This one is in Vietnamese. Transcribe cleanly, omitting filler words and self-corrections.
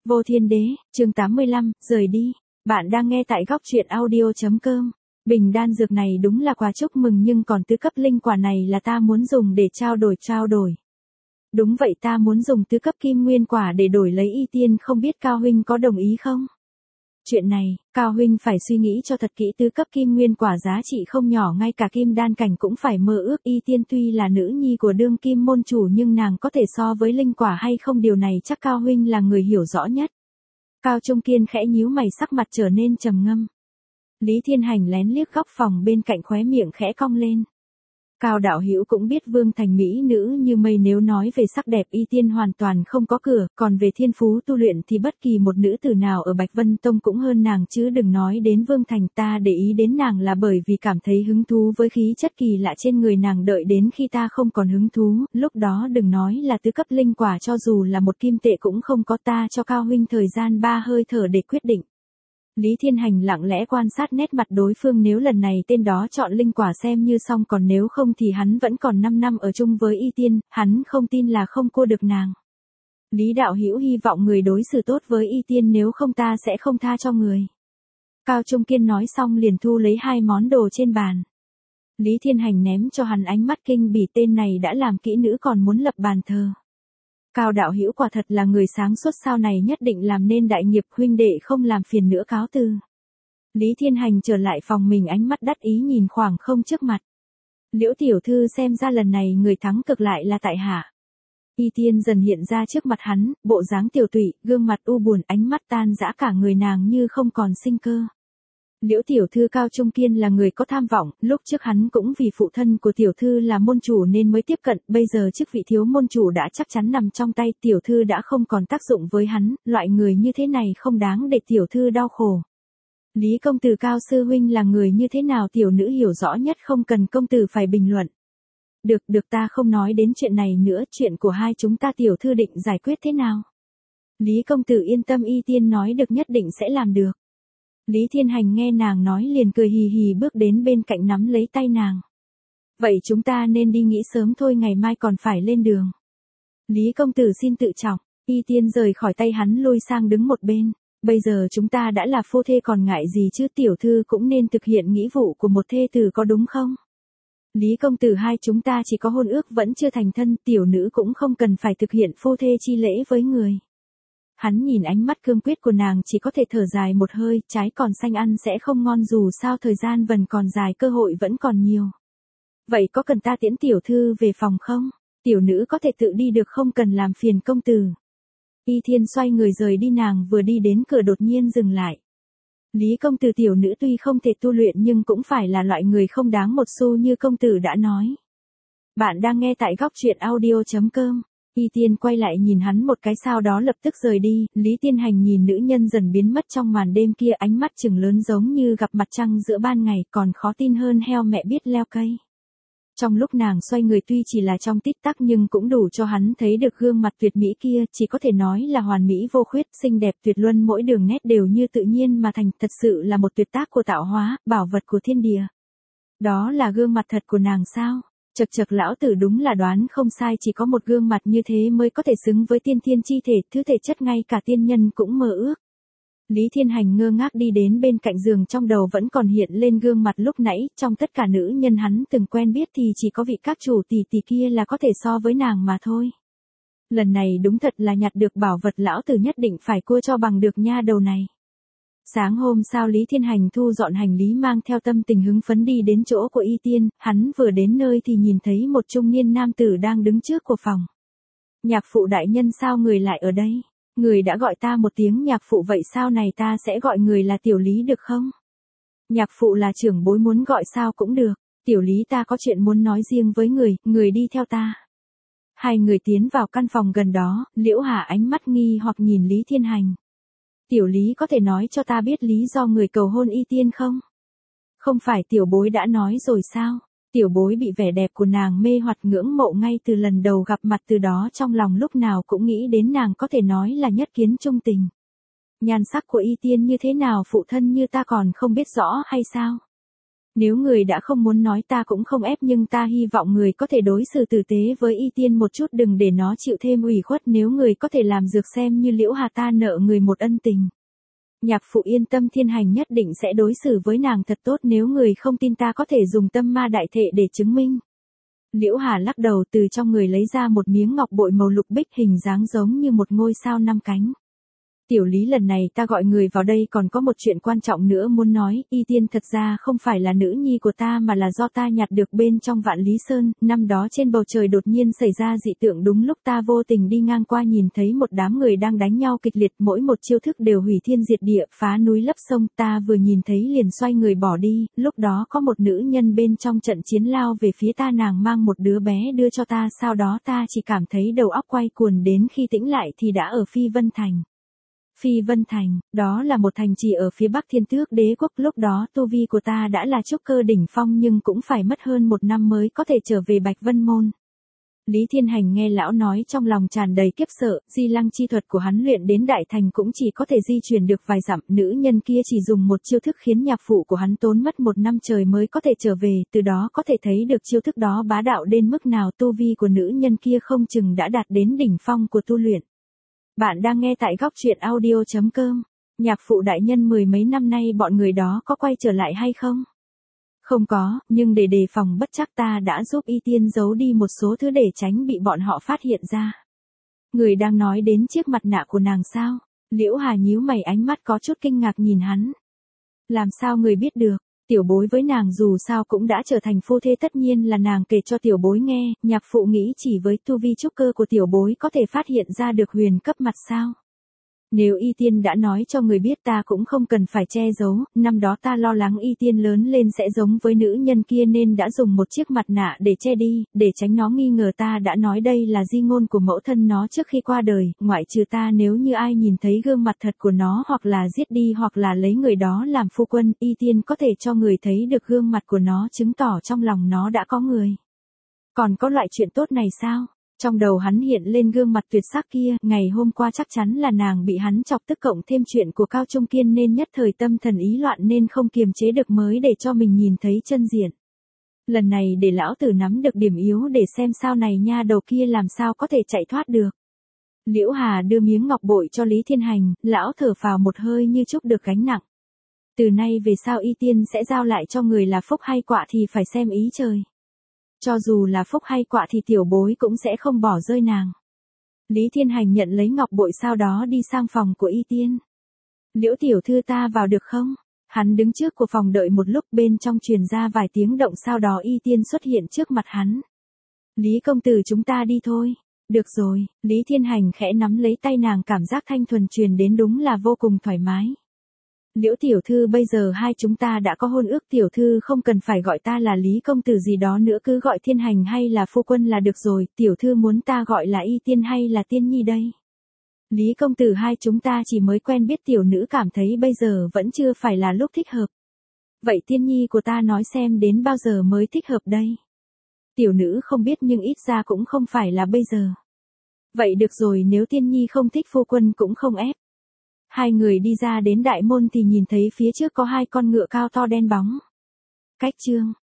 Vô Thiên Đế, chương 85, rời đi. Bạn đang nghe tại góc truyện audio.com. Bình đan dược này đúng là quà chúc mừng nhưng còn tứ cấp linh quả này là ta muốn dùng để trao đổi. Đúng vậy, ta muốn dùng tứ cấp kim nguyên quả để đổi lấy y tiên, không biết Cao huynh có đồng ý không? Chuyện này, Cao huynh phải suy nghĩ cho thật kỹ, tứ cấp kim nguyên quả giá trị không nhỏ, ngay cả kim đan cảnh cũng phải mơ ước. Y tiên tuy là nữ nhi của đương kim môn chủ nhưng nàng có thể so với linh quả hay không, điều này chắc Cao huynh là người hiểu rõ nhất. Cao Trung Kiên khẽ nhíu mày, sắc mặt trở nên trầm ngâm. Lý Thiên Hành lén liếc góc phòng bên cạnh, khóe miệng khẽ cong lên. Cao đạo hữu cũng biết Vương Thành mỹ nữ như mây, nếu nói về sắc đẹp y tiên hoàn toàn không có cửa, còn về thiên phú tu luyện thì bất kỳ một nữ tử nào ở Bạch Vân Tông cũng hơn nàng, chứ đừng nói đến Vương Thành. Ta để ý đến nàng là bởi vì cảm thấy hứng thú với khí chất kỳ lạ trên người nàng, đợi đến khi ta không còn hứng thú, lúc đó đừng nói là tứ cấp linh quả, cho dù là một kim tệ cũng không có. Ta cho Cao huynh thời gian 3 hơi thở để quyết định. Lý Thiên Hành lặng lẽ quan sát nét mặt đối phương, nếu lần này tên đó chọn linh quả xem như xong, còn nếu không thì hắn vẫn còn 5 năm ở chung với y tiên, hắn không tin là không cua được nàng. Lý đạo hữu hy vọng người đối xử tốt với y tiên, nếu không ta sẽ không tha cho người. Cao Trung Kiên nói xong liền thu lấy 2 món đồ trên bàn. Lý Thiên Hành ném cho hắn ánh mắt kinh bỉ, tên này đã làm kỹ nữ còn muốn lập bàn thờ. Cao đạo hữu quả thật là người sáng suốt, sau này nhất định làm nên đại nghiệp, huynh đệ không làm phiền nữa, cáo từ. Lý Thiên Hành trở lại phòng mình, ánh mắt đắc ý nhìn khoảng không trước mặt. Liễu tiểu thư, xem ra lần này người thắng cực lại là tại hạ. Y tiên dần hiện ra trước mặt hắn, bộ dáng tiểu tụy, gương mặt u buồn, ánh mắt tan rã, cả người nàng như không còn sinh cơ. Liễu tiểu thư, Cao Trung Kiên là người có tham vọng, lúc trước hắn cũng vì phụ thân của tiểu thư là môn chủ nên mới tiếp cận, bây giờ chức vị thiếu môn chủ đã chắc chắn nằm trong tay tiểu thư, đã không còn tác dụng với hắn, loại người như thế này không đáng để tiểu thư đau khổ. Lý công tử, Cao sư huynh là người như thế nào tiểu nữ hiểu rõ nhất, không cần công tử phải bình luận. Được, ta không nói đến chuyện này nữa, chuyện của hai chúng ta tiểu thư định giải quyết thế nào? Lý công tử yên tâm, y tiên nói được nhất định sẽ làm được. Lý Thiên Hành nghe nàng nói liền cười hì hì, bước đến bên cạnh nắm lấy tay nàng. Vậy chúng ta nên đi nghỉ sớm thôi, ngày mai còn phải lên đường. Lý công tử xin tự trọng. Y tiên rời khỏi tay hắn, lui sang đứng một bên. Bây giờ chúng ta đã là phu thê còn ngại gì chứ, tiểu thư cũng nên thực hiện nghĩa vụ của một thê tử, có đúng không? Lý công tử, hai chúng ta chỉ có hôn ước vẫn chưa thành thân, tiểu nữ cũng không cần phải thực hiện phu thê chi lễ với người. Hắn nhìn ánh mắt cương quyết của nàng, chỉ có thể thở dài một hơi, trái còn xanh ăn sẽ không ngon, dù sao thời gian vẫn còn dài, cơ hội vẫn còn nhiều. Vậy có cần ta tiễn tiểu thư về phòng không? Tiểu nữ có thể tự đi được, không cần làm phiền công tử. Y Thiên xoay người rời đi, nàng vừa đi đến cửa đột nhiên dừng lại. Lý công tử, tiểu nữ tuy không thể tu luyện nhưng cũng phải là loại người không đáng một xu như công tử đã nói. Bạn đang nghe tại góc truyện audio.com. Y Tiên quay lại nhìn hắn một cái, sau đó lập tức rời đi. Lý Thiên Hành nhìn nữ nhân dần biến mất trong màn đêm kia, ánh mắt trừng lớn giống như gặp mặt trăng giữa ban ngày, còn khó tin hơn heo mẹ biết leo cây. Trong lúc nàng xoay người, tuy chỉ là trong tích tắc nhưng cũng đủ cho hắn thấy được gương mặt tuyệt mỹ kia, chỉ có thể nói là hoàn mỹ vô khuyết, xinh đẹp tuyệt luân, mỗi đường nét đều như tự nhiên mà thành, thật sự là một tuyệt tác của tạo hóa, bảo vật của thiên địa. Đó là gương mặt thật của nàng sao? Chậc, lão tử đúng là đoán không sai, chỉ có một gương mặt như thế mới có thể xứng với tiên thiên chi thể, thứ thể chất ngay cả tiên nhân cũng mơ ước. Lý Thiên Hành ngơ ngác đi đến bên cạnh giường, trong đầu vẫn còn hiện lên gương mặt lúc nãy, trong tất cả nữ nhân hắn từng quen biết thì chỉ có vị các chủ tỷ tỷ kia là có thể so với nàng mà thôi. Lần này đúng thật là nhặt được bảo vật, lão tử nhất định phải cua cho bằng được nha đầu này. Sáng hôm sau, Lý Thiên Hành thu dọn hành lý, mang theo tâm tình hứng phấn đi đến chỗ của Y Tiên, hắn vừa đến nơi thì nhìn thấy một trung niên nam tử đang đứng trước của phòng. Nhạc phụ đại nhân, sao người lại ở đây? Người đã gọi ta một tiếng nhạc phụ, vậy sau này ta sẽ gọi người là tiểu Lý được không? Nhạc phụ là trưởng bối, muốn gọi sao cũng được. Tiểu Lý, ta có chuyện muốn nói riêng với người đi theo ta. Hai người tiến vào căn phòng gần đó, Liễu Hà ánh mắt nghi hoặc nhìn Lý Thiên Hành. Tiểu Lý, có thể nói cho ta biết lý do người cầu hôn Y Tiên không? Không phải tiểu bối đã nói rồi sao? Tiểu bối bị vẻ đẹp của nàng mê hoặc, ngưỡng mộ ngay từ lần đầu gặp mặt, từ đó trong lòng lúc nào cũng nghĩ đến nàng, có thể nói là nhất kiến trung tình. Nhan sắc của Y Tiên như thế nào phụ thân như ta còn không biết rõ hay sao? Nếu người đã không muốn nói ta cũng không ép, nhưng ta hy vọng người có thể đối xử tử tế với Y Tiên một chút, đừng để nó chịu thêm ủy khuất. Nếu người có thể làm dược xem như Liễu Hà ta nợ người một ân tình. Nhạc phụ yên tâm, Thiên Hành nhất định sẽ đối xử với nàng thật tốt, nếu người không tin ta có thể dùng tâm ma đại thệ để chứng minh. Liễu Hà lắc đầu, từ trong người lấy ra một miếng ngọc bội màu lục bích, hình dáng giống như một ngôi sao 5 cánh. Tiểu Lý, lần này ta gọi người vào đây còn có một chuyện quan trọng nữa muốn nói. Y Tiên thật ra không phải là nữ nhi của ta mà là do ta nhặt được bên trong Vạn Lý Sơn. Năm đó trên bầu trời đột nhiên xảy ra dị tượng, đúng lúc ta vô tình đi ngang qua nhìn thấy một đám người đang đánh nhau kịch liệt, mỗi một chiêu thức đều hủy thiên diệt địa, phá núi lấp sông. Ta vừa nhìn thấy liền xoay người bỏ đi, lúc đó có một nữ nhân bên trong trận chiến lao về phía ta, nàng mang một đứa bé đưa cho ta, sau đó ta chỉ cảm thấy đầu óc quay cuồng, đến khi tĩnh lại thì đã ở Phi Vân Thành. Phi Vân Thành, đó là một thành trì ở phía bắc Thiên Tước Đế quốc, lúc đó tu vi của ta đã là trúc cơ đỉnh phong, nhưng cũng phải mất hơn 1 năm mới có thể trở về Bạch Vân Môn. Lý Thiên Hành nghe lão nói trong lòng tràn đầy kiếp sợ, di lăng chi thuật của hắn luyện đến đại thành cũng chỉ có thể di chuyển được vài dặm, nữ nhân kia chỉ dùng một chiêu thức khiến nhạc phụ của hắn tốn mất 1 năm trời mới có thể trở về, từ đó có thể thấy được chiêu thức đó bá đạo đến mức nào, tu vi của nữ nhân kia không chừng đã đạt đến đỉnh phong của tu luyện. Bạn đang nghe tại góc truyện audio.com. Nhạc phụ đại nhân, 10 mấy năm nay bọn người đó có quay trở lại hay không? Không có, nhưng để đề phòng bất trắc ta đã giúp Y Tiên giấu đi một số thứ để tránh bị bọn họ phát hiện ra. Người đang nói đến chiếc mặt nạ của nàng sao? Liễu Hà nhíu mày, ánh mắt có chút kinh ngạc nhìn hắn. Làm sao người biết được? Tiểu bối với nàng dù sao cũng đã trở thành phu thê, tất nhiên là nàng kể cho tiểu bối nghe. Nhạc phụ nghĩ chỉ với tu vi trúc cơ của tiểu bối có thể phát hiện ra được huyền cấp mặt sao? Nếu Y Tiên đã nói cho người biết ta cũng không cần phải che giấu, năm đó ta lo lắng Y Tiên lớn lên sẽ giống với nữ nhân kia nên đã dùng một chiếc mặt nạ để che đi, để tránh nó nghi ngờ ta đã nói đây là di ngôn của mẫu thân nó trước khi qua đời, ngoại trừ ta, nếu như ai nhìn thấy gương mặt thật của nó hoặc là giết đi hoặc là lấy người đó làm phu quân, Y Tiên có thể cho người thấy được gương mặt của nó, chứng tỏ trong lòng nó đã có người. Còn có loại chuyện tốt này sao? Trong đầu hắn hiện lên gương mặt tuyệt sắc kia, ngày hôm qua chắc chắn là nàng bị hắn chọc tức, cộng thêm chuyện của Cao Trung Kiên nên nhất thời tâm thần ý loạn nên không kiềm chế được mới để cho mình nhìn thấy chân diện. Lần này để lão tử nắm được điểm yếu để xem sau này nha đầu kia làm sao có thể chạy thoát được. Liễu Hà đưa miếng ngọc bội cho Lý Thiên Hành, lão thở phào một hơi như trút được gánh nặng. Từ nay về sau Y Tiên sẽ giao lại cho người là phúc hay quạ thì phải xem ý trời. Cho dù là phúc hay quạ thì tiểu bối cũng sẽ không bỏ rơi nàng. Lý Thiên Hành nhận lấy ngọc bội, sau đó đi sang phòng của Y Tiên. Liễu tiểu thư, ta vào được không? Hắn đứng trước của phòng đợi một lúc, bên trong truyền ra vài tiếng động, sau đó Y Tiên xuất hiện trước mặt hắn. Lý công tử, chúng ta đi thôi. Được rồi, Lý Thiên Hành khẽ nắm lấy tay nàng, cảm giác thanh thuần truyền đến đúng là vô cùng thoải mái. Liễu tiểu thư, bây giờ hai chúng ta đã có hôn ước, tiểu thư không cần phải gọi ta là Lý công tử gì đó nữa, cứ gọi Thiên Hành hay là phu quân là được rồi. Tiểu thư muốn ta gọi là Y Tiên hay là Tiên Nhi đây? Lý công tử, hai chúng ta chỉ mới quen biết, tiểu nữ cảm thấy bây giờ vẫn chưa phải là lúc thích hợp. Vậy Tiên Nhi của ta nói xem đến bao giờ mới thích hợp đây? Tiểu nữ không biết, nhưng ít ra cũng không phải là bây giờ. Vậy được rồi, nếu Tiên Nhi không thích, phu quân cũng không ép. Hai người đi ra đến đại môn thì nhìn thấy phía trước có 2 con ngựa cao to đen bóng. Cách chương